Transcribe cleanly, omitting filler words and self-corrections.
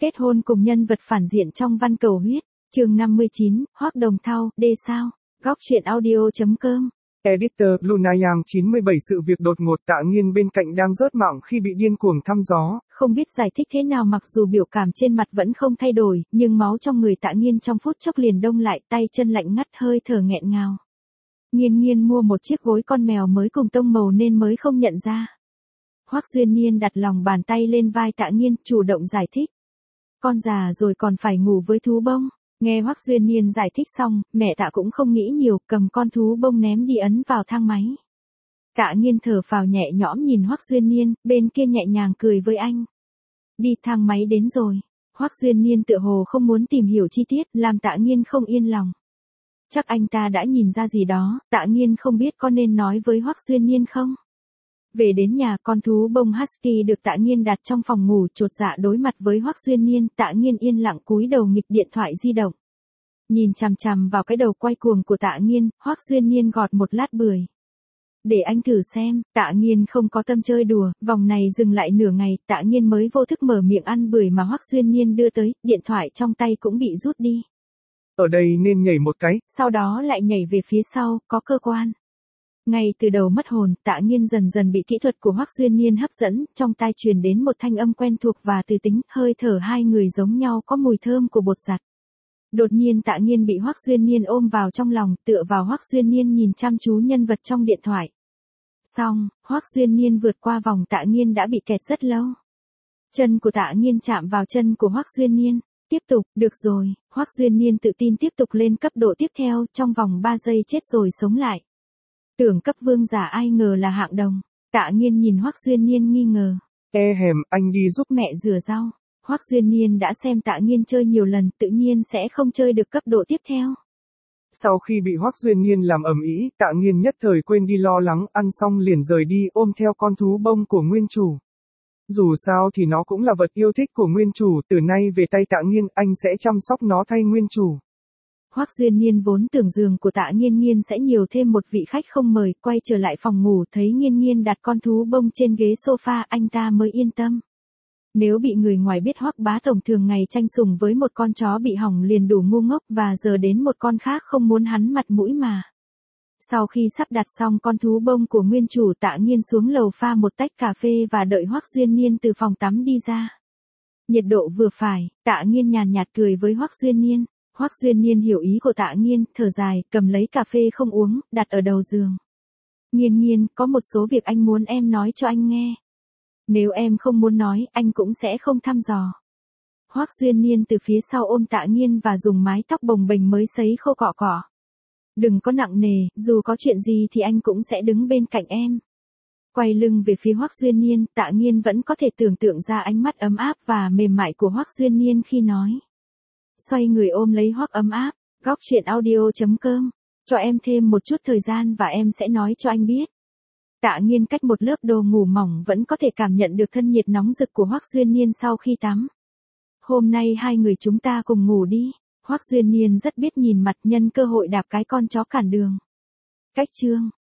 Kết hôn cùng nhân vật phản diện trong Văn Cầu Huyết, chương 59, Hoắc Đồng Thau, đê sao, góc truyện audio.com. Editor Lunayang 97 sự việc đột ngột Tạ Nghiên bên cạnh đang rớt mỏng khi bị điên cuồng thăm gió. Không biết giải thích thế nào mặc dù biểu cảm trên mặt vẫn không thay đổi, nhưng máu trong người Tạ Nghiên trong phút chốc liền đông lại, tay chân lạnh ngắt hơi thở nghẹn ngào. Nghiên mua một chiếc gối con mèo mới cùng tông màu nên mới không nhận ra. Hoắc Duyên Niên đặt lòng bàn tay lên vai Tạ Nghiên, chủ động giải thích. Con già rồi còn phải ngủ với thú bông. Nghe Hoắc Duyên Niên giải thích xong, mẹ Tạ cũng không nghĩ nhiều, cầm con thú bông ném đi ấn vào thang máy. Tạ Nghiên thở phào nhẹ nhõm nhìn Hoắc Duyên Niên, bên kia nhẹ nhàng cười với anh. Đi, thang máy đến rồi. Hoắc Duyên Niên tựa hồ không muốn tìm hiểu chi tiết, làm Tạ Nghiên không yên lòng. Chắc anh ta đã nhìn ra gì đó, Tạ Nghiên không biết có nên nói với Hoắc Duyên Niên không. Về đến nhà, con thú bông Husky được Tạ Nghiên đặt trong phòng ngủ, chột dạ đối mặt với Hoắc Duyên Niên, Tạ Nghiên yên lặng cúi đầu nghịch điện thoại di động. Nhìn chằm chằm vào cái đầu quay cuồng của Tạ Nghiên, Hoắc Duyên Niên gọt một lát bưởi. Để anh thử xem, Tạ Nghiên không có tâm chơi đùa, vòng này dừng lại nửa ngày, Tạ Nghiên mới vô thức mở miệng ăn bưởi mà Hoắc Duyên Niên đưa tới, điện thoại trong tay cũng bị rút đi. Ở đây nên nhảy một cái. Sau đó lại nhảy về phía sau, có cơ quan. Ngay từ đầu mất hồn, Tạ Nghiên dần dần bị kỹ thuật của Hoắc Duyên Niên hấp dẫn, trong tai truyền đến một thanh âm quen thuộc và từ tính, hơi thở hai người giống nhau có mùi thơm của bột giặt. Đột nhiên Tạ Nghiên bị Hoắc Duyên Niên ôm vào trong lòng, tựa vào Hoắc Duyên Niên nhìn chăm chú nhân vật trong điện thoại. Xong, Hoắc Duyên Niên vượt qua vòng Tạ Nghiên đã bị kẹt rất lâu. Chân của Tạ Nghiên chạm vào chân của Hoắc Duyên Niên. Tiếp tục, được rồi, Hoắc Duyên Niên tự tin tiếp tục lên cấp độ tiếp theo, trong vòng 3 giây chết rồi sống lại. Tưởng cấp vương giả ai ngờ là hạng đồng. Tạ Nghiên nhìn Hoắc Duyên Niên nghi ngờ. Anh đi giúp mẹ rửa rau. Hoắc Duyên Niên đã xem Tạ Nghiên chơi nhiều lần, tự nhiên sẽ không chơi được cấp độ tiếp theo. Sau khi bị Hoắc Duyên Niên làm ầm ĩ, Tạ Nghiên nhất thời quên đi lo lắng, ăn xong liền rời đi ôm theo con thú bông của nguyên chủ. Dù sao thì nó cũng là vật yêu thích của nguyên chủ, từ nay về tay Tạ Nghiên, anh sẽ chăm sóc nó thay nguyên chủ. Hoắc Duyên Niên vốn tưởng giường của Tạ Nghiên sẽ nhiều thêm một vị khách không mời, quay trở lại phòng ngủ thấy Nghiên đặt con thú bông trên ghế sofa, anh ta mới yên tâm. Nếu bị người ngoài biết Hoắc bá tổng thường ngày tranh sủng với một con chó bị hỏng liền đủ ngu ngốc, và giờ đến một con khác không muốn hắn mặt mũi mà. Sau khi sắp đặt xong con thú bông của nguyên chủ, Tạ Nghiên xuống lầu pha một tách cà phê và đợi Hoắc Duyên Niên từ phòng tắm đi ra. Nhiệt độ vừa phải, Tạ Nghiên nhàn nhạt cười với Hoắc Duyên Niên. Hoắc Duyên Niên hiểu ý của Tạ Nghiên, thở dài, cầm lấy cà phê không uống, đặt ở đầu giường. Nghiên, có một số việc anh muốn em nói cho anh nghe. Nếu em không muốn nói, anh cũng sẽ không thăm dò. Hoắc Duyên Niên từ phía sau ôm Tạ Nghiên và dùng mái tóc bồng bềnh mới sấy khô cọ cọ. Đừng có nặng nề, dù có chuyện gì thì anh cũng sẽ đứng bên cạnh em. Quay lưng về phía Hoắc Duyên Niên, Tạ Nghiên vẫn có thể tưởng tượng ra ánh mắt ấm áp và mềm mại của Hoắc Duyên Niên khi nói. Xoay người ôm lấy Hoắc ấm áp, góc truyện audio.com, cho em thêm một chút thời gian và em sẽ nói cho anh biết. Tạ Nghiên cách một lớp đồ ngủ mỏng vẫn có thể cảm nhận được thân nhiệt nóng rực của Hoắc Duyên Niên sau khi tắm. Hôm nay hai người chúng ta cùng ngủ đi. Hoắc Duyên Niên rất biết nhìn mặt, nhân cơ hội đạp cái con chó cản đường. Cách chương